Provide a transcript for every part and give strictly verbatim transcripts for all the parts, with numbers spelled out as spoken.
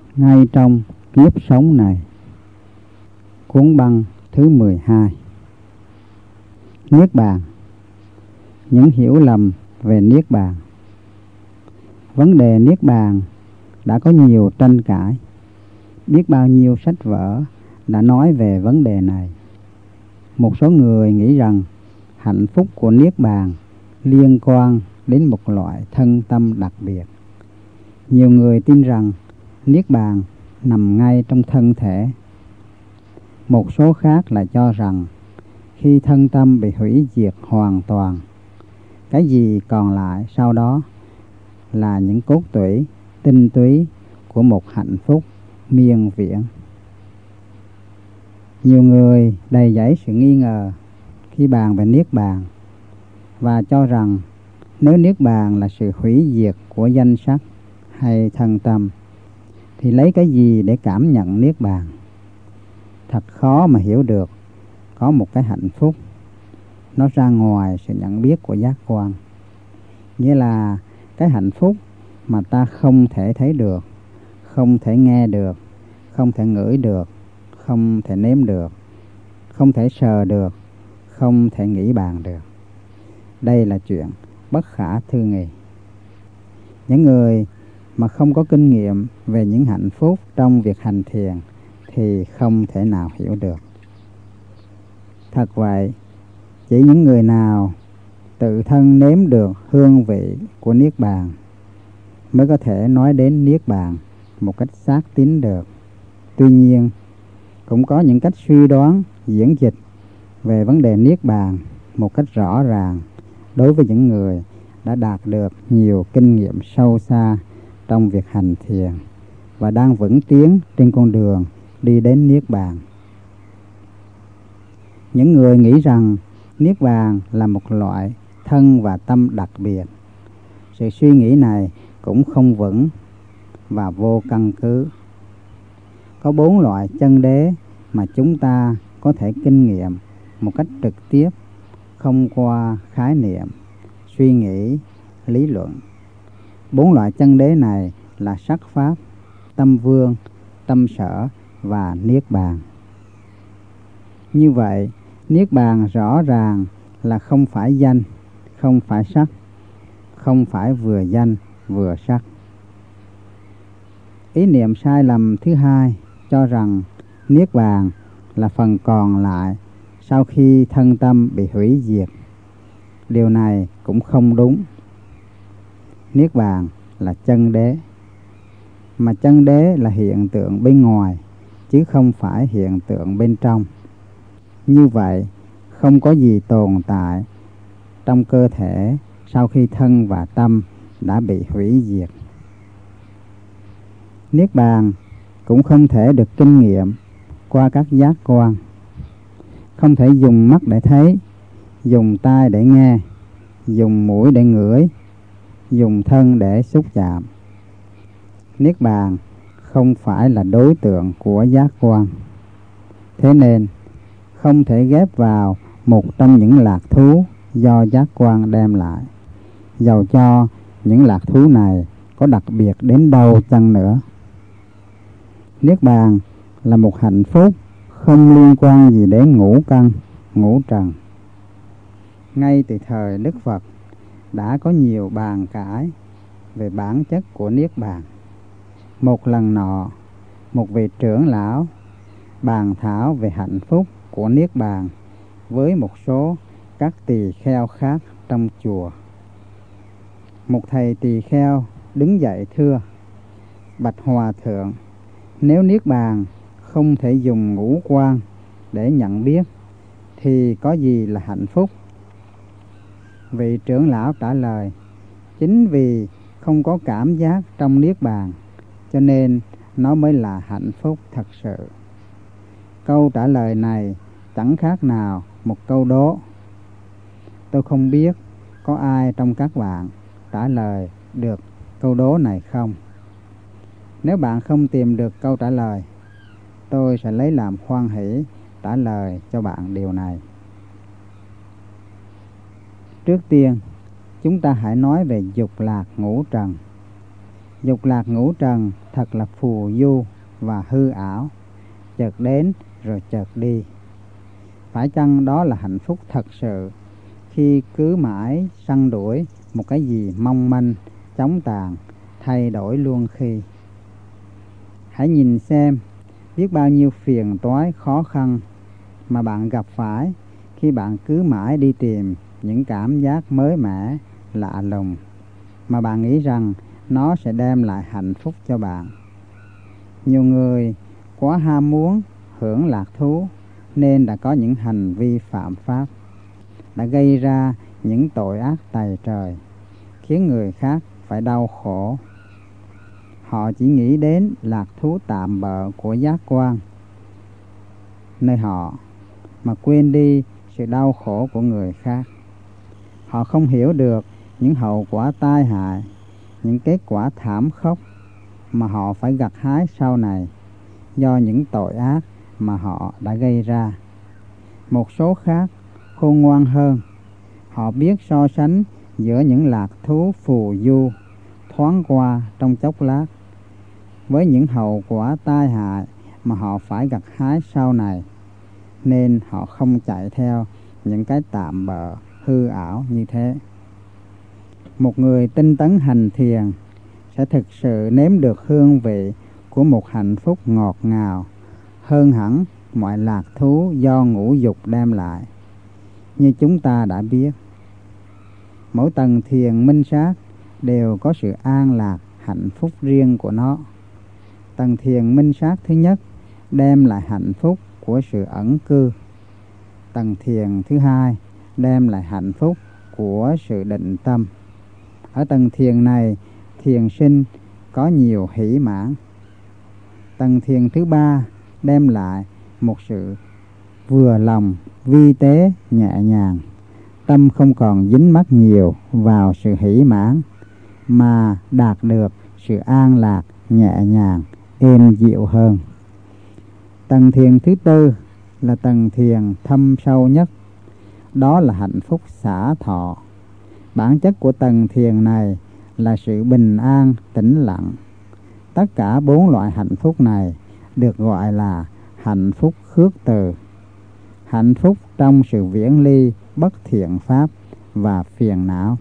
Ngay trong kiếp sống này. Cuốn băng thứ mười hai. Niết bàn. Những hiểu lầm về niết bàn. Vấn đề niết bàn đã có nhiều tranh cãi. Biết bao nhiêu sách vở đã nói về vấn đề này. Một số người nghĩ rằng hạnh phúc của niết bàn liên quan đến một loại thân tâm đặc biệt. Nhiều người tin rằng niết bàn nằm ngay trong thân thể. Một số khác lại cho rằng khi thân tâm bị hủy diệt hoàn toàn, cái gì còn lại sau đó là những cốt tủy, tinh túy của một hạnh phúc miên viễn. Nhiều người đầy dẫy sự nghi ngờ khi bàn về niết bàn và cho rằng nếu niết bàn là sự hủy diệt của danh sắc hay thân tâm thì lấy cái gì để cảm nhận niết bàn? Thật khó mà hiểu được có một cái hạnh phúc nó ra ngoài sự nhận biết của giác quan. Nghĩa là cái hạnh phúc mà ta không thể thấy được, không thể nghe được, không thể ngửi được, không thể nếm được, không thể sờ được, không thể nghĩ bàn được. Đây là chuyện bất khả tư nghị. Những người mà không có kinh nghiệm về những hạnh phúc trong việc hành thiền thì không thể nào hiểu được. Thật vậy, chỉ những người nào tự thân nếm được hương vị của niết bàn mới có thể nói đến niết bàn một cách xác tín được. Tuy nhiên, cũng có những cách suy đoán, diễn dịch về vấn đề niết bàn một cách rõ ràng đối với những người đã đạt được nhiều kinh nghiệm sâu xa trong việc hành thiền và đang vững tiến trên con đường đi đến niết bàn. Những người nghĩ rằng niết bàn là một loại thân và tâm đặc biệt. Sự suy nghĩ này cũng không vững và vô căn cứ. Có bốn loại chân đế mà chúng ta có thể kinh nghiệm một cách trực tiếp, không qua khái niệm, suy nghĩ, lý luận. Bốn loại chân đế này là sắc pháp, tâm vương, tâm sở và niết bàn. Như vậy, niết bàn rõ ràng là không phải danh, không phải sắc, không phải vừa danh vừa sắc. Ý niệm sai lầm thứ hai cho rằng niết bàn là phần còn lại sau khi thân tâm bị hủy diệt. Điều này cũng không đúng. Niết bàn là chân đế, mà chân đế là hiện tượng bên ngoài chứ không phải hiện tượng bên trong. Như vậy, không có gì tồn tại trong cơ thể sau khi thân và tâm đã bị hủy diệt. Niết bàn cũng không thể được kinh nghiệm qua các giác quan. Không thể dùng mắt để thấy, dùng tai để nghe, dùng mũi để ngửi, dùng thân để xúc chạm. Niết bàn không phải là đối tượng của giác quan. Thế nên, không thể ghép vào một trong những lạc thú do giác quan đem lại, dầu cho những lạc thú này có đặc biệt đến đâu chăng nữa. Niết bàn là một hạnh phúc không liên quan gì đến ngũ căn, ngũ trần. Ngay từ thời Đức Phật đã có nhiều bàn cãi về bản chất của niết bàn. Một lần nọ, một vị trưởng lão bàn thảo về hạnh phúc của niết bàn với một số các tỳ kheo khác trong chùa. Một thầy tỳ kheo đứng dậy thưa: Bạch Hòa Thượng, nếu niết bàn không thể dùng ngũ quan để nhận biết thì có gì là hạnh phúc? Vị trưởng lão trả lời: chính vì không có cảm giác trong niết bàn cho nên nó mới là hạnh phúc thật sự. Câu trả lời này chẳng khác nào một câu đố. Tôi không biết có ai trong các bạn trả lời được câu đố này không. Nếu bạn không tìm được câu trả lời, tôi sẽ lấy làm hoan hỷ trả lời cho bạn điều này. Trước tiên, chúng ta hãy nói về dục lạc ngũ trần. Dục lạc ngũ trần thật là phù du và hư ảo, chợt đến rồi chợt đi. Phải chăng đó là hạnh phúc thật sự khi cứ mãi săn đuổi một cái gì mong manh, chóng tàn, thay đổi luôn khi? Hãy nhìn xem biết bao nhiêu phiền toái khó khăn mà bạn gặp phải khi bạn cứ mãi đi tìm những cảm giác mới mẻ, lạ lùng mà bạn nghĩ rằng nó sẽ đem lại hạnh phúc cho bạn. Nhiều người quá ham muốn hưởng lạc thú nên đã có những hành vi phạm pháp, đã gây ra những tội ác tày trời, khiến người khác phải đau khổ. Họ chỉ nghĩ đến lạc thú tạm bợ của giác quan nơi họ mà quên đi sự đau khổ của người khác. Họ không hiểu được những hậu quả tai hại, những kết quả thảm khốc mà họ phải gặt hái sau này do những tội ác mà họ đã gây ra. Một số khác khôn ngoan hơn, họ biết so sánh giữa những lạc thú phù du thoáng qua trong chốc lát với những hậu quả tai hại mà họ phải gặt hái sau này, nên họ không chạy theo những cái tạm bợ hư ảo như thế. Một người tinh tấn hành thiền sẽ thực sự nếm được hương vị của một hạnh phúc ngọt ngào hơn hẳn mọi lạc thú do ngũ dục đem lại. Như chúng ta đã biết, mỗi tầng thiền minh sát đều có sự an lạc, hạnh phúc riêng của nó. Tầng thiền minh sát thứ nhất đem lại hạnh phúc của sự ẩn cư. Tầng thiền thứ hai đem lại hạnh phúc của sự định tâm. Ở tầng thiền này, thiền sinh có nhiều hỷ mãn. Tầng thiền thứ ba đem lại một sự vừa lòng, vi tế, nhẹ nhàng. Tâm không còn dính mắc nhiều vào sự hỷ mãn, mà đạt được sự an lạc, nhẹ nhàng, êm dịu hơn. Tầng thiền thứ tư là tầng thiền thâm sâu nhất. Đó là hạnh phúc xả thọ. Bản chất của tầng thiền này là sự bình an, tĩnh lặng. Tất cả bốn loại hạnh phúc này được gọi là hạnh phúc khước từ, hạnh phúc trong sự viễn ly bất thiện pháp và phiền não.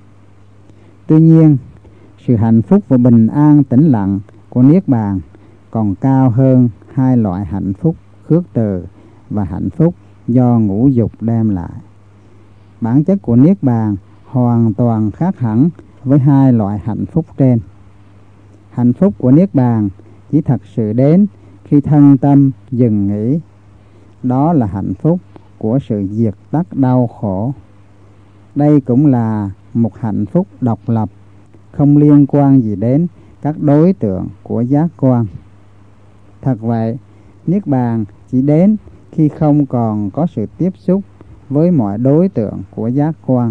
Tuy nhiên, sự hạnh phúc và bình an tĩnh lặng của Niết Bàn còn cao hơn hai loại hạnh phúc khước từ và hạnh phúc do ngũ dục đem lại. Bản chất của Niết Bàn hoàn toàn khác hẳn với hai loại hạnh phúc trên. Hạnh phúc của Niết Bàn chỉ thật sự đến khi thân tâm dừng nghỉ. Đó là hạnh phúc của sự diệt tắt đau khổ. Đây cũng là một hạnh phúc độc lập, không liên quan gì đến các đối tượng của giác quan. Thật vậy, Niết Bàn chỉ đến khi không còn có sự tiếp xúc với mọi đối tượng của giác quan.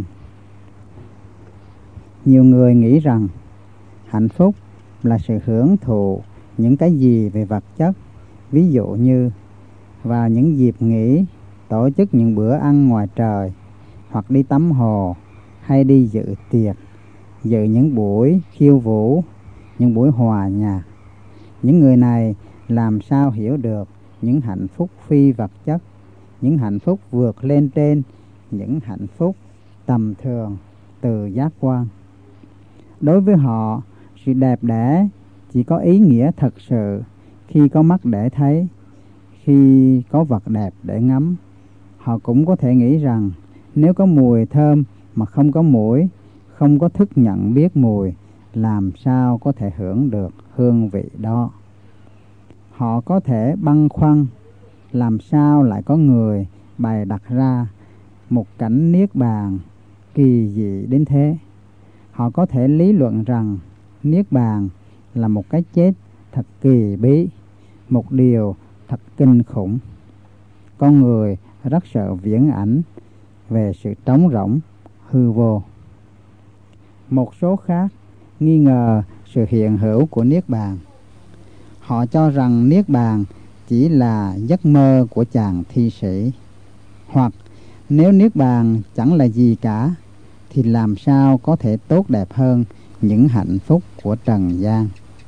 Nhiều người nghĩ rằng hạnh phúc là sự hưởng thụ những cái gì về vật chất, ví dụ như vào những dịp nghỉ tổ chức những bữa ăn ngoài trời, hoặc đi tắm hồ, hay đi dự tiệc, dự những buổi khiêu vũ, những buổi hòa nhạc. Những người này làm sao hiểu được những hạnh phúc phi vật chất, những hạnh phúc vượt lên trên những hạnh phúc tầm thường từ giác quan. Đối với họ, sự đẹp đẽ chỉ có ý nghĩa thật sự khi có mắt để thấy, khi có vật đẹp để ngắm. Họ cũng có thể nghĩ rằng nếu có mùi thơm mà không có mũi, không có thức nhận biết mùi, làm sao có thể hưởng được hương vị đó. Họ có thể băn khoăn làm sao lại có người bày đặt ra một cảnh Niết Bàn kỳ dị đến thế. Họ có thể lý luận rằng Niết Bàn là một cái chết thật kỳ bí, một điều thật kinh khủng. Con người rất sợ viễn ảnh về sự trống rỗng, hư vô. Một số khác nghi ngờ sự hiện hữu của Niết Bàn. Họ cho rằng Niết Bàn chỉ là giấc mơ của chàng thi sĩ. Hoặc nếu Niết Bàn chẳng là gì cả, thì làm sao có thể tốt đẹp hơn những hạnh phúc của trần gian.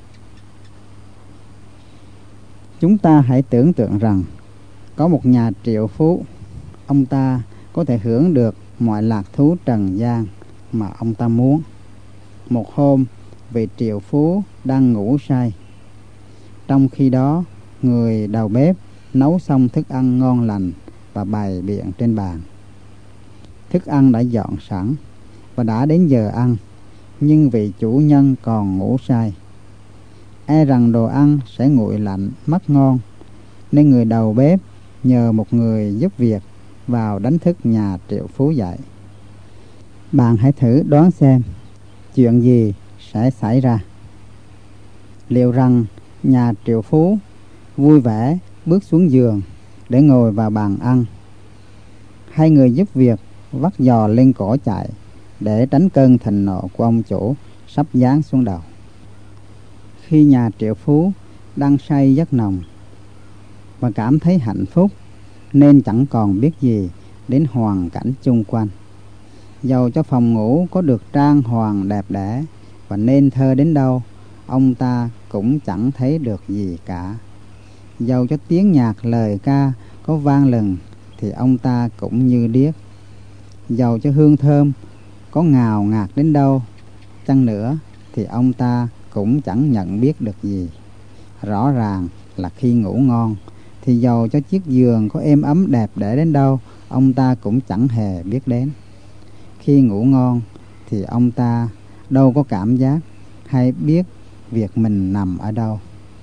Chúng ta hãy tưởng tượng rằng có một nhà triệu phú, ông ta có thể hưởng được mọi lạc thú trần gian mà ông ta muốn. Một hôm, vị triệu phú đang ngủ say. Trong khi đó, người đầu bếp nấu xong thức ăn ngon lành và bày biện trên bàn. Thức ăn đã dọn sẵn và đã đến giờ ăn, nhưng vị chủ nhân còn ngủ say. E rằng đồ ăn sẽ nguội lạnh mất ngon, nên người đầu bếp nhờ một người giúp việc vào đánh thức nhà triệu phú dậy. Bạn hãy thử đoán xem chuyện gì sẽ xảy ra. Liệu rằng nhà triệu phú vui vẻ bước xuống giường để ngồi vào bàn ăn, hay người giúp việc vắt giò lên cổ chạy để tránh cơn thịnh nộ của ông chủ sắp giáng xuống đầu? Khi nhà triệu phú đang say giấc nồng và cảm thấy hạnh phúc, nên chẳng còn biết gì đến hoàn cảnh chung quanh. Dầu cho phòng ngủ có được trang hoàng đẹp đẽ và nên thơ đến đâu, ông ta cũng chẳng thấy được gì cả. Dầu cho tiếng nhạc lời ca có vang lừng thì ông ta cũng như điếc. Dầu cho hương thơm có ngào ngạt đến đâu chăng nữa thì ông ta cũng chẳng nhận biết được gì. Rõ ràng là khi ngủ ngon thì dầu cho chiếc giường có êm ấm đẹp đẽ đến đâu, ông ta cũng chẳng hề biết đến. Khi ngủ ngon thì ông ta đâu có cảm giác hay biết việc mình nằm ở đâu.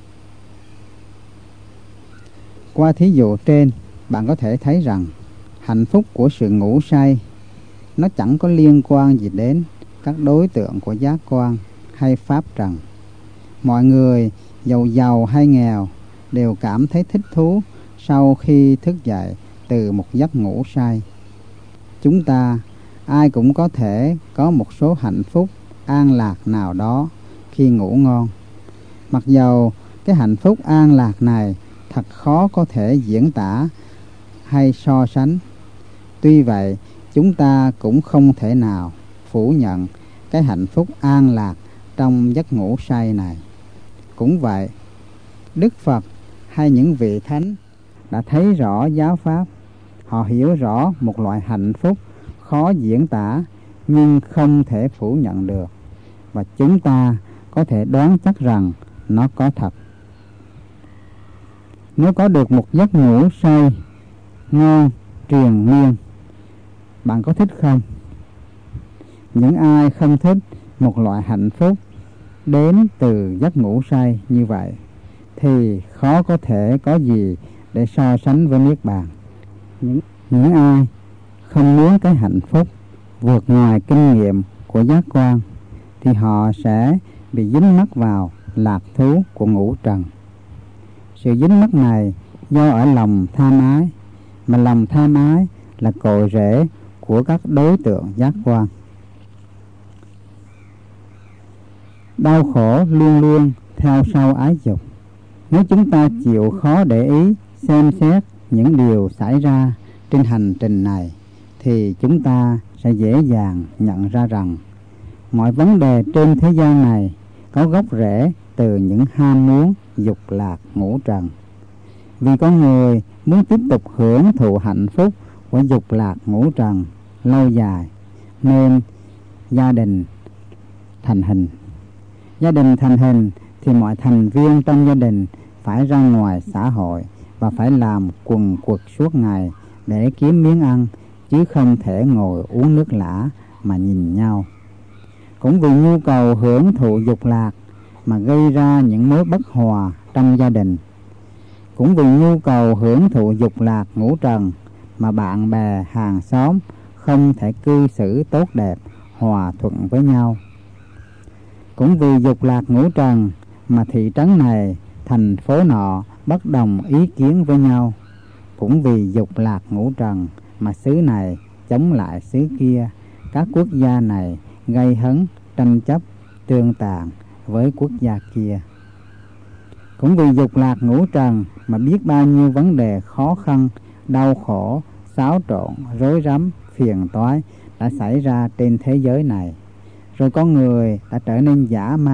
Qua thí dụ trên, bạn có thể thấy rằng hạnh phúc của sự ngủ say nó chẳng có liên quan gì đến các đối tượng của giác quan hay pháp trần. Mọi người, giàu giàu hay nghèo, đều cảm thấy thích thú sau khi thức dậy từ một giấc ngủ say. Chúng ta ai cũng có thể có một số hạnh phúc an lạc nào đó khi ngủ ngon. Mặc dầu cái hạnh phúc an lạc này thật khó có thể diễn tả hay so sánh. Tuy vậy, chúng ta cũng không thể nào phủ nhận cái hạnh phúc an lạc trong giấc ngủ say này. Cũng vậy, Đức Phật hay những vị thánh đã thấy rõ giáo pháp. Họ hiểu rõ một loại hạnh phúc khó diễn tả nhưng không thể phủ nhận được, và chúng ta có thể đoán chắc rằng nó có thật. Nếu có được một giấc ngủ say ngon triền miên, bạn có thích không? Những ai không thích một loại hạnh phúc đến từ giấc ngủ say như vậy thì khó có thể có gì để so sánh với Niết Bàn. Những, những ai không muốn cái hạnh phúc vượt ngoài kinh nghiệm của giác quan thì họ sẽ bị dính mắc vào lạc thú của ngũ trần. Sự dính mắc này do ở lòng tham ái, mà lòng tham ái là cội rễ của các đối tượng giác quan. Đau khổ luôn luôn theo sau ái dục. Nếu chúng ta chịu khó để ý xem xét những điều xảy ra trên hành trình này thì chúng ta sẽ dễ dàng nhận ra rằng mọi vấn đề trên thế gian này có gốc rễ từ những ham muốn dục lạc ngũ trần. Vì con người muốn tiếp tục hưởng thụ hạnh phúc của dục lạc ngũ trần lâu dài, nên gia đình thành hình. Gia đình thành hình thì mọi thành viên trong gia đình phải ra ngoài xã hội và phải làm quần quật suốt ngày để kiếm miếng ăn, chứ không thể ngồi uống nước lã mà nhìn nhau. Cũng vì nhu cầu hưởng thụ dục lạc mà gây ra những mối bất hòa trong gia đình. Cũng vì nhu cầu hưởng thụ dục lạc ngũ trần mà bạn bè hàng xóm không thể cư xử tốt đẹp, hòa thuận với nhau. Cũng vì dục lạc ngũ trần mà thị trấn này, thành phố nọ bất đồng ý kiến với nhau. Cũng vì dục lạc ngũ trần mà xứ này chống lại xứ kia, các quốc gia này gây hấn, tranh chấp, tương tàn với quốc gia kia. Cũng vì dục lạc ngũ trần mà biết bao nhiêu vấn đề khó khăn, đau khổ, xáo trộn, rối rắm, phiền toái đã xảy ra trên thế giới này. Rồi con người đã trở nên dã man,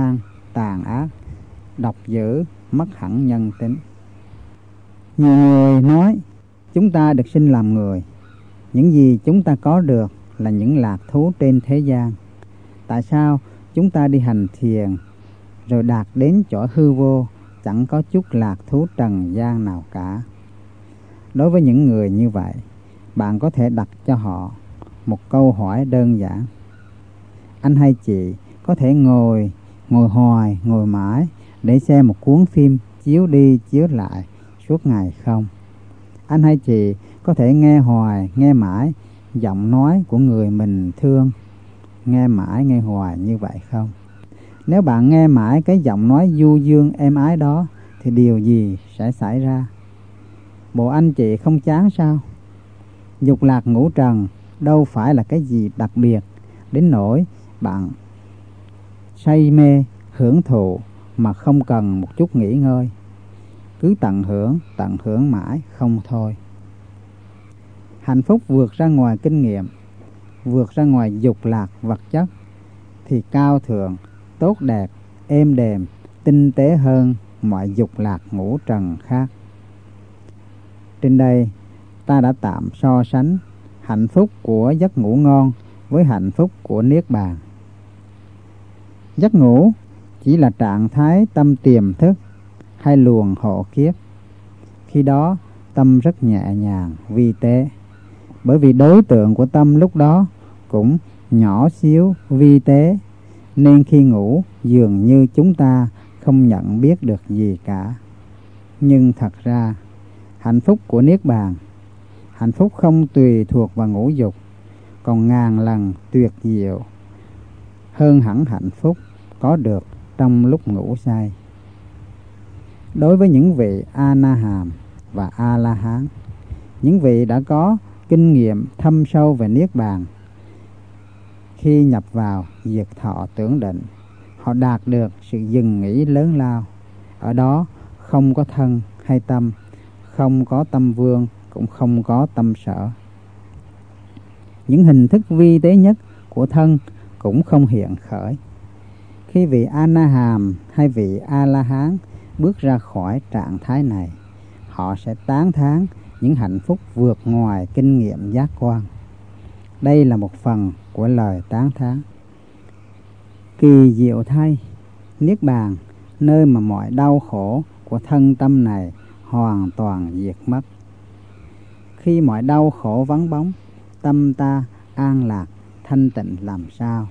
tàn ác, độc dữ, mất hẳn nhân tính. Nhiều người nói chúng ta được sinh làm người, những gì chúng ta có được là những lạc thú trên thế gian. Tại sao chúng ta đi hành thiền rồi đạt đến chỗ hư vô, chẳng có chút lạc thú trần gian nào cả? Đối với những người như vậy, bạn có thể đặt cho họ một câu hỏi đơn giản. Anh hay chị có thể ngồi, ngồi hoài, ngồi mãi để xem một cuốn phim chiếu đi chiếu lại suốt ngày không? Anh hay chị có thể nghe hoài, nghe mãi giọng nói của người mình thương, nghe mãi, nghe hoài như vậy không? Nếu bạn nghe mãi cái giọng nói du dương êm ái đó thì điều gì sẽ xảy ra? Bộ anh chị không chán sao? Dục lạc ngũ trần đâu phải là cái gì đặc biệt đến nỗi bạn say mê hưởng thụ mà không cần một chút nghỉ ngơi, cứ tận hưởng, tận hưởng mãi không thôi. Hạnh phúc vượt ra ngoài kinh nghiệm, vượt ra ngoài dục lạc vật chất thì cao thượng, tốt đẹp, êm đềm, tinh tế hơn mọi dục lạc ngũ trần khác. Trên đây ta đã tạm so sánh hạnh phúc của giấc ngủ ngon với hạnh phúc của niết bàn. Giấc ngủ chỉ là trạng thái tâm tiềm thức hay luồng hộ kiếp. Khi đó tâm rất nhẹ nhàng, vi tế, bởi vì đối tượng của tâm lúc đó cũng nhỏ xíu, vi tế, nên khi ngủ dường như chúng ta không nhận biết được gì cả. Nhưng thật ra hạnh phúc của niết bàn, hạnh phúc không tùy thuộc vào ngũ dục, còn ngàn lần tuyệt diệu hơn hẳn hạnh phúc có được trong lúc ngủ say. Đối với những vị A-na-hàm và A-la-hán, những vị đã có kinh nghiệm thâm sâu về niết bàn, khi nhập vào diệt thọ tưởng định, họ đạt được sự dừng nghỉ lớn lao. Ở đó không có thân hay tâm, không có tâm vương, cũng không có tâm sở. Những hình thức vi tế nhất của thân cũng không hiện khởi. Khi vị A-na-hàm hay vị A-la-hán bước ra khỏi trạng thái này, họ sẽ tán thán những hạnh phúc vượt ngoài kinh nghiệm giác quan. Đây là một phần của lời tán thán. Kỳ diệu thay, niết bàn, nơi mà mọi đau khổ của thân tâm này hoàn toàn diệt mất. Khi mọi đau khổ vắng bóng, tâm ta an lạc, thanh tịnh làm sao?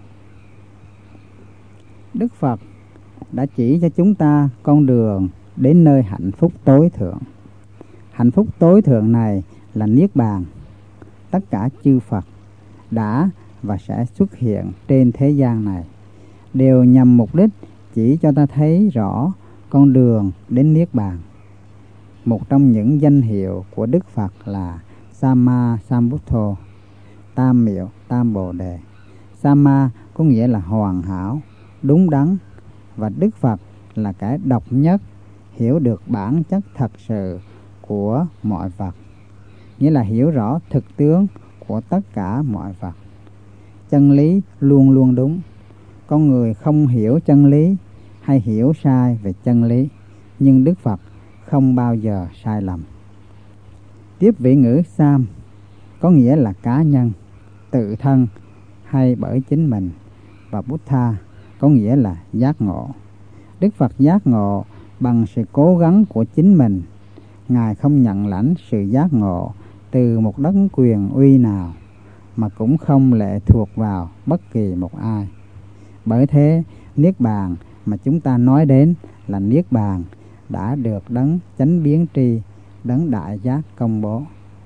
Đức Phật đã chỉ cho chúng ta con đường đến nơi hạnh phúc tối thượng. Hạnh phúc tối thượng này là niết bàn. Tất cả chư Phật đã và sẽ xuất hiện trên thế gian này đều nhằm mục đích chỉ cho ta thấy rõ con đường đến niết bàn. Một trong những danh hiệu của Đức Phật là Samma Sambuddho, tam miệu tam bồ đề. Samma có nghĩa là hoàn hảo, đúng đắn, và Đức Phật là kẻ độc nhất hiểu được bản chất thật sự của mọi vật, nghĩa là hiểu rõ thực tướng của tất cả mọi vật. Chân lý luôn luôn đúng. Con người không hiểu chân lý hay hiểu sai về chân lý, nhưng Đức Phật không bao giờ sai lầm. Tiếp vị ngữ Sam có nghĩa là cá nhân, tự thân hay bởi chính mình, và Buddha có nghĩa là giác ngộ. Đức Phật giác ngộ bằng sự cố gắng của chính mình. Ngài không nhận lãnh sự giác ngộ từ một đấng quyền uy nào, mà cũng không lệ thuộc vào bất kỳ một ai. Bởi thế, niết bàn mà chúng ta nói đến là niết bàn đã được đấng chánh biến tri, đấng đại giác công bố.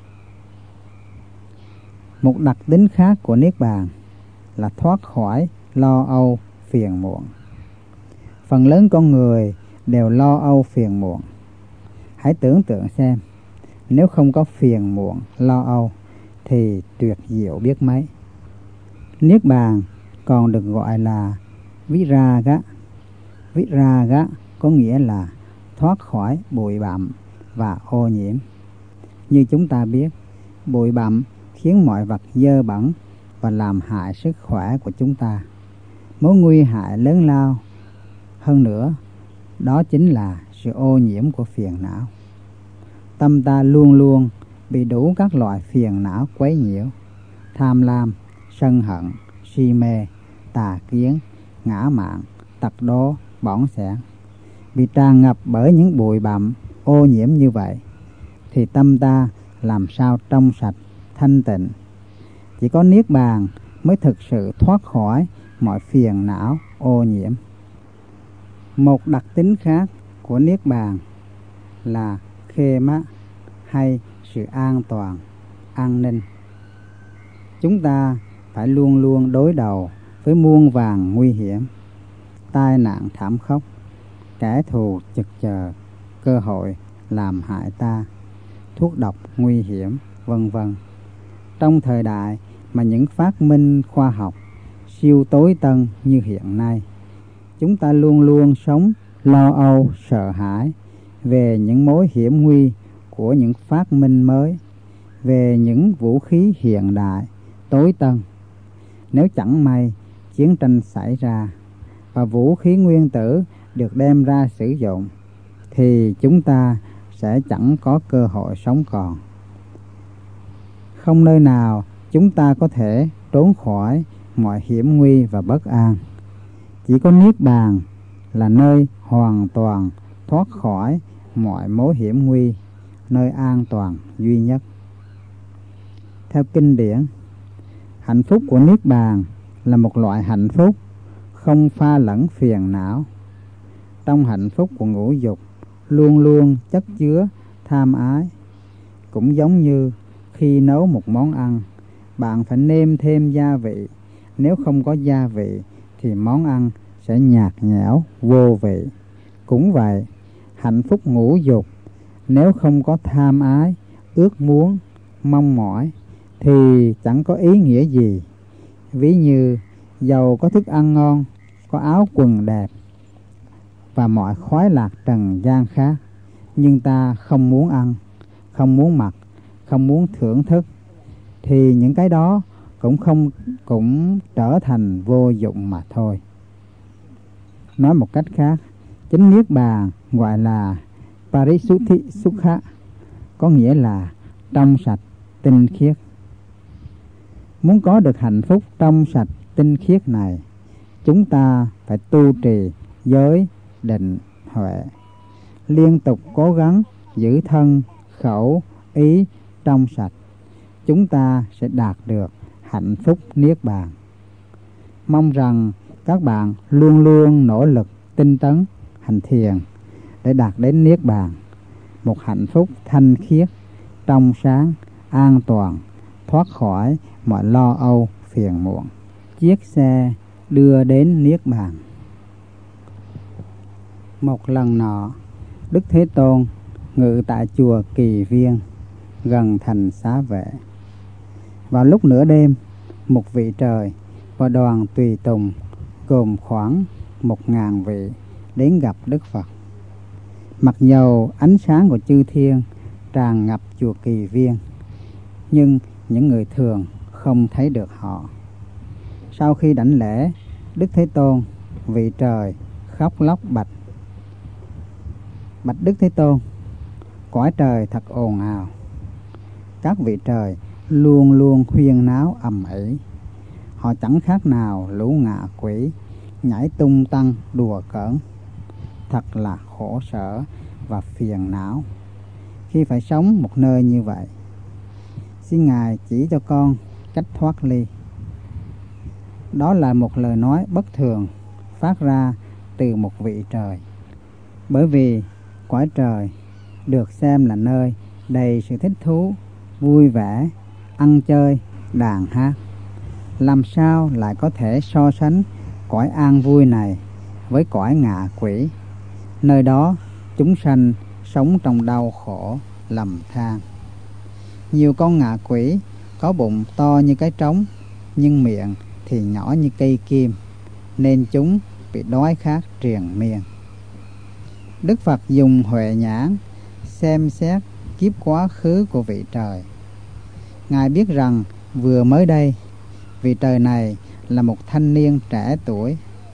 Một đặc tính khác của niết bàn là thoát khỏi lo âu phiền muộn. Phần lớn con người đều lo âu phiền muộn. Hãy tưởng tượng xem, nếu không có phiền muộn, lo âu thì tuyệt diệu biết mấy. Niết bàn còn được gọi là Viraga. Viraga có nghĩa là thoát khỏi bụi bặm và ô nhiễm. Như chúng ta biết, bụi bặm khiến mọi vật dơ bẩn và làm hại sức khỏe của chúng ta. Mối nguy hại lớn lao Hơn nữa, đó chính là sự ô nhiễm của phiền não. Tâm ta luôn luôn bị đủ các loại phiền não quấy nhiễu: tham lam, sân hận, si mê, tà kiến, ngã mạn, tật đố, bỏng sẻn. Vì tràn ngập bởi những bụi bặm ô nhiễm như vậy, thì tâm ta làm sao trong sạch, thanh tịnh. Chỉ có Niết Bàn mới thực sự thoát khỏi mọi phiền não ô nhiễm. Một đặc tính khác của Niết Bàn là khê mát, hay sự an toàn, an ninh. Chúng ta phải luôn luôn đối đầu với muôn vàn nguy hiểm, tai nạn thảm khốc, kẻ thù chực chờ, cơ hội làm hại ta, thuốc độc nguy hiểm, vân vân. Trong thời đại mà những phát minh khoa học siêu tối tân như hiện nay, chúng ta luôn luôn sống lo âu, sợ hãi về những mối hiểm nguy của những phát minh mới, về những vũ khí hiện đại tối tân. Nếu chẳng may chiến tranh xảy ra và vũ khí nguyên tử được đem ra sử dụng, thì chúng ta sẽ chẳng có cơ hội sống còn. Không nơi nào chúng ta có thể trốn khỏi mọi hiểm nguy và bất an. Chỉ có Niết Bàn là nơi hoàn toàn thoát khỏi mọi mối hiểm nguy, nơi an toàn duy nhất. Theo kinh điển, hạnh phúc của Niết Bàn là một loại hạnh phúc không pha lẫn phiền não. Trong hạnh phúc của ngũ dục luôn luôn chất chứa tham ái. Cũng giống như khi nấu một món ăn, bạn phải nêm thêm gia vị. Nếu không có gia vị thì món ăn sẽ nhạt nhẽo, vô vị. Cũng vậy, hạnh phúc ngũ dục nếu không có tham ái, ước muốn, mong mỏi thì chẳng có ý nghĩa gì. Ví như dầu có thức ăn ngon, có áo quần đẹp và mọi khoái lạc trần gian khác, nhưng ta không muốn ăn, không muốn mặc, không muốn thưởng thức, thì những cái đó cũng không cũng trở thành vô dụng mà thôi. Nói một cách khác, chính Niết Bàn gọi là Parisuddhi Sukha, có nghĩa là trong sạch, tinh khiết. Muốn có được hạnh phúc trong sạch, tinh khiết này, chúng ta phải tu trì giới, định, huệ, liên tục cố gắng giữ thân, khẩu, ý trong sạch. Chúng ta sẽ đạt được hạnh phúc Niết Bàn. Mong rằng các bạn luôn luôn nỗ lực tinh tấn hành thiền để đạt đến Niết Bàn, một hạnh phúc thanh khiết, trong sáng, an toàn, thoát khỏi mọi lo âu phiền muộn. Chiếc xe đưa đến Niết Bàn. Một lần nọ, Đức Thế Tôn ngự tại chùa Kỳ Viên gần thành Xá Vệ. Vào lúc nửa đêm, một vị trời và đoàn tùy tùng gồm khoảng một ngàn vị đến gặp Đức Phật. Mặc dầu ánh sáng của chư thiên tràn ngập chùa Kỳ Viên, nhưng những người thường không thấy được họ. Sau khi đảnh lễ, Đức Thế Tôn, vị trời khóc lóc bạch: Bạch Đức Thế Tôn, cõi trời thật ồn ào. Các vị trời luôn luôn huyên náo ầm ĩ. Họ chẳng khác nào lũ ngạ quỷ nhảy tung tăng đùa cợt. Thật là khổ sở và phiền não khi phải sống một nơi như vậy. Xin Ngài chỉ cho con cách thoát ly. Đó là một lời nói bất thường phát ra từ một vị trời. Bởi vì cõi trời được xem là nơi đầy sự thích thú, vui vẻ, ăn chơi, đàn hát. Làm sao lại có thể so sánh cõi an vui này với cõi ngạ quỷ? Nơi đó chúng sanh sống trong đau khổ, lầm than. Nhiều con ngạ quỷ có bụng to như cái trống, nhưng miệng thì nhỏ như cây kim, nên chúng bị đói khát triền miên. Đức Phật dùng huệ nhãn xem xét kiếp quá khứ của vị trời. Ngài biết rằng vừa mới đây, vị trời này là một thanh niên trẻ tuổi.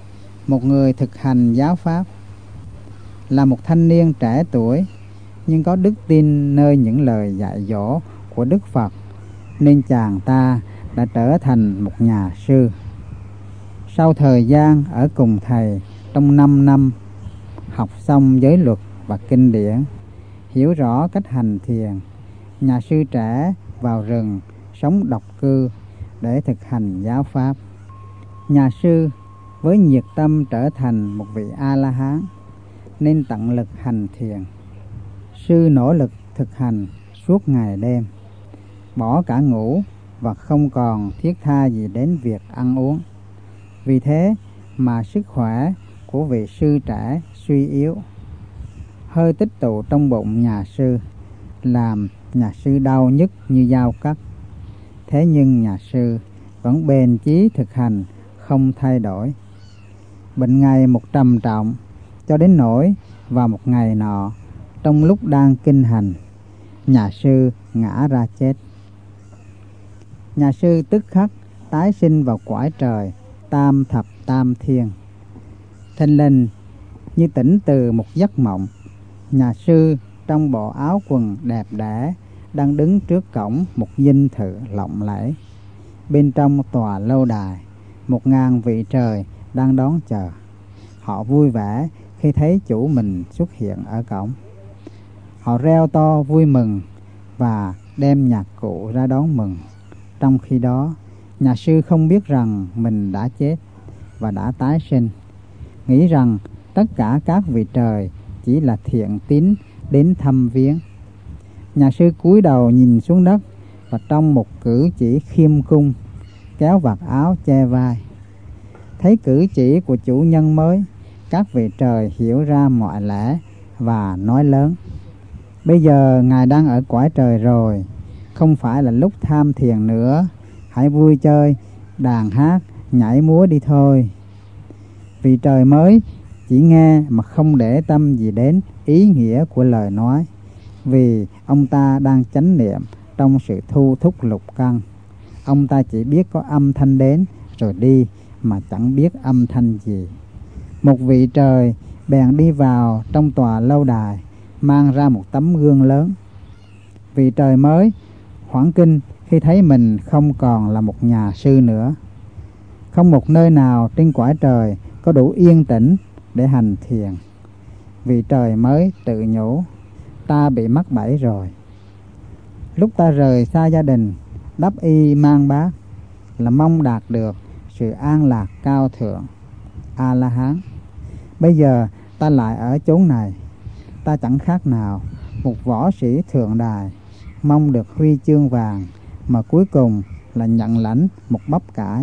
một người thực hành giáo pháp, là một thanh niên trẻ tuổi nhưng có đức tin nơi những lời dạy dỗ của Đức Phật, nên chàng ta đã trở thành một nhà sư. Sau thời gian ở cùng thầy trong năm năm, học xong giới luật và kinh điển, hiểu rõ cách hành thiền, nhà sư trẻ vào rừng sống độc cư để thực hành giáo pháp. Nhà sư với nhiệt tâm trở thành một vị A-la-hán nên tận lực hành thiền. Sư nỗ lực thực hành suốt ngày đêm, bỏ cả ngủ và không còn thiết tha gì đến việc ăn uống. Vì thế mà sức khỏe của vị sư trẻ suy yếu, hơi tích tụ trong bụng nhà sư làm nhà sư đau nhức như dao cắt. Thế nhưng nhà sư vẫn bền chí thực hành không thay đổi. Bệnh ngày một trầm trọng, cho đến nỗi vào một ngày nọ, trong lúc đang kinh hành, nhà sư ngã ra chết. Nhà sư tức khắc tái sinh vào cõi trời tam thập tam thiên. Thình lình như tỉnh từ một giấc mộng, nhà sư trong bộ áo quần đẹp đẽ đang đứng trước cổng một dinh thự lộng lẫy. Bên trong tòa lâu đài, một ngàn vị trời đang đón chờ. Họ vui vẻ khi thấy chủ mình xuất hiện ở cổng. Họ reo to vui mừng và đem nhạc cụ ra đón mừng. Trong khi đó, nhà sư không biết rằng mình đã chết và đã tái sinh, nghĩ rằng tất cả các vị trời chỉ là thiện tín đến thăm viếng. Nhà sư cúi đầu nhìn xuống đất và trong một cử chỉ khiêm cung kéo vạt áo che vai. Thấy cử chỉ của chủ nhân mới, các vị trời hiểu ra mọi lẽ và nói lớn: bây giờ ngài đang ở cõi trời rồi, không phải là lúc tham thiền nữa, hãy vui chơi, đàn hát, nhảy múa đi thôi. Vị trời mới chỉ nghe mà không để tâm gì đến ý nghĩa của lời nói, vì ông ta đang chánh niệm trong sự thu thúc lục căn. Ông ta chỉ biết có âm thanh đến rồi đi mà chẳng biết âm thanh gì. Một vị trời bèn đi vào trong tòa lâu đài, mang ra một tấm gương lớn. Vị trời mới hoảng kinh khi thấy mình không còn là một nhà sư nữa. Không một nơi nào trên cõi trời có đủ yên tĩnh để hành thiền. Vị trời mới tự nhủ: ta bị mắc bẫy rồi. Lúc ta rời xa gia đình, đắp y mang bát, là mong đạt được sự an lạc cao thượng, A-la-hán. Bây giờ ta lại ở chốn này, ta chẳng khác nào một võ sĩ thượng đài, mong được huy chương vàng mà cuối cùng là nhận lãnh một bắp cải.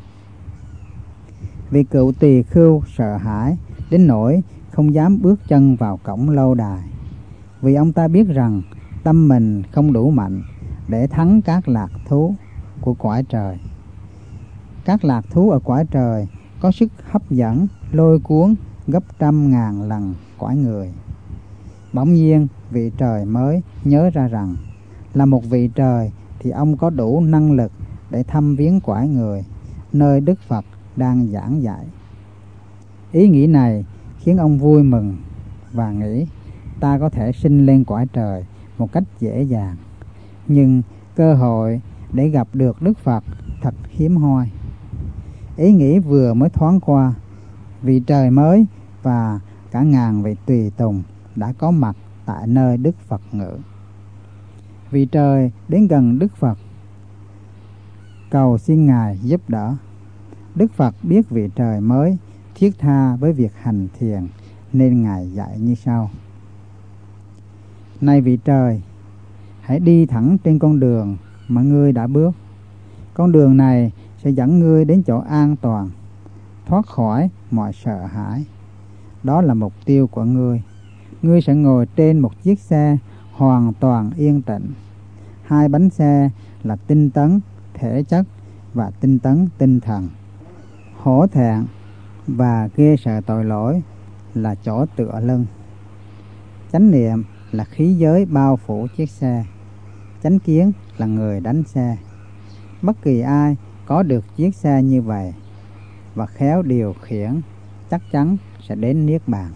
Vị cựu tỳ khưu sợ hãi đến nỗi không dám bước chân vào cổng lâu đài, vì ông ta biết rằng tâm mình không đủ mạnh để thắng các lạc thú của cõi trời. Các lạc thú ở cõi trời có sức hấp dẫn lôi cuốn gấp trăm ngàn lần cõi người. Bỗng nhiên vị trời mới nhớ ra rằng là một vị trời thì ông có đủ năng lực để thăm viếng cõi người, nơi Đức Phật đang giảng dạy. Ý nghĩ này khiến ông vui mừng và nghĩ ta có thể sinh lên cõi trời một cách dễ dàng, nhưng cơ hội để gặp được Đức Phật thật hiếm hoi. Ý nghĩ vừa mới thoáng qua, vị trời mới và cả ngàn vị tùy tùng đã có mặt tại nơi Đức Phật ngự. Vị trời đến gần Đức Phật, cầu xin Ngài giúp đỡ. Đức Phật biết vị trời mới thiết tha với việc hành thiền, nên Ngài dạy như sau: này vị trời, hãy đi thẳng trên con đường mà ngươi đã bước. Con đường này sẽ dẫn ngươi đến chỗ an toàn, thoát khỏi mọi sợ hãi. Đó là mục tiêu của ngươi. Ngươi sẽ ngồi trên một chiếc xe hoàn toàn yên tĩnh. Hai bánh xe là tinh tấn thể chất và tinh tấn tinh thần. Hổ thẹn và ghê sợ tội lỗi là chỗ tựa lưng. Chánh niệm là khí giới bao phủ chiếc xe. Chánh kiến là người đánh xe. Bất kỳ ai có được chiếc xe như vậy và khéo điều khiển chắc chắn sẽ đến niết bàn.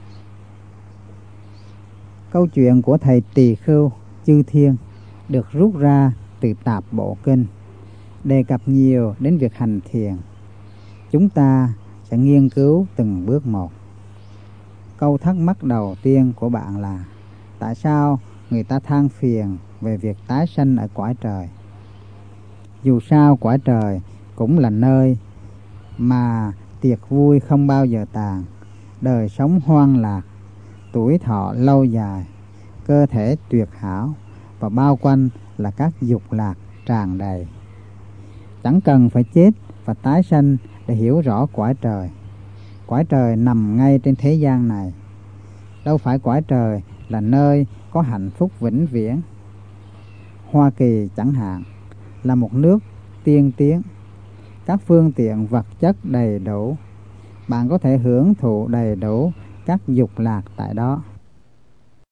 Câu chuyện của thầy Tỳ Khưu Chư Thiên được rút ra từ Tạp Bộ Kinh, đề cập nhiều đến việc hành thiền. Chúng ta sẽ nghiên cứu từng bước một. Câu thắc mắc đầu tiên của bạn là: tại sao người ta than phiền về việc tái sanh ở cõi trời? Dù sao cõi trời cũng là nơi mà tiệc vui không bao giờ tàn, đời sống hoan lạc, tuổi thọ lâu dài, cơ thể tuyệt hảo và bao quanh là các dục lạc tràn đầy. Chẳng cần phải chết và tái sanh để hiểu rõ cõi trời. Cõi trời nằm ngay trên thế gian này. Đâu phải cõi trời là nơi có hạnh phúc vĩnh viễn. Hoa Kỳ chẳng hạn là một nước tiên tiến, các phương tiện vật chất đầy đủ, bạn có thể hưởng thụ đầy đủ các dục lạc tại đó.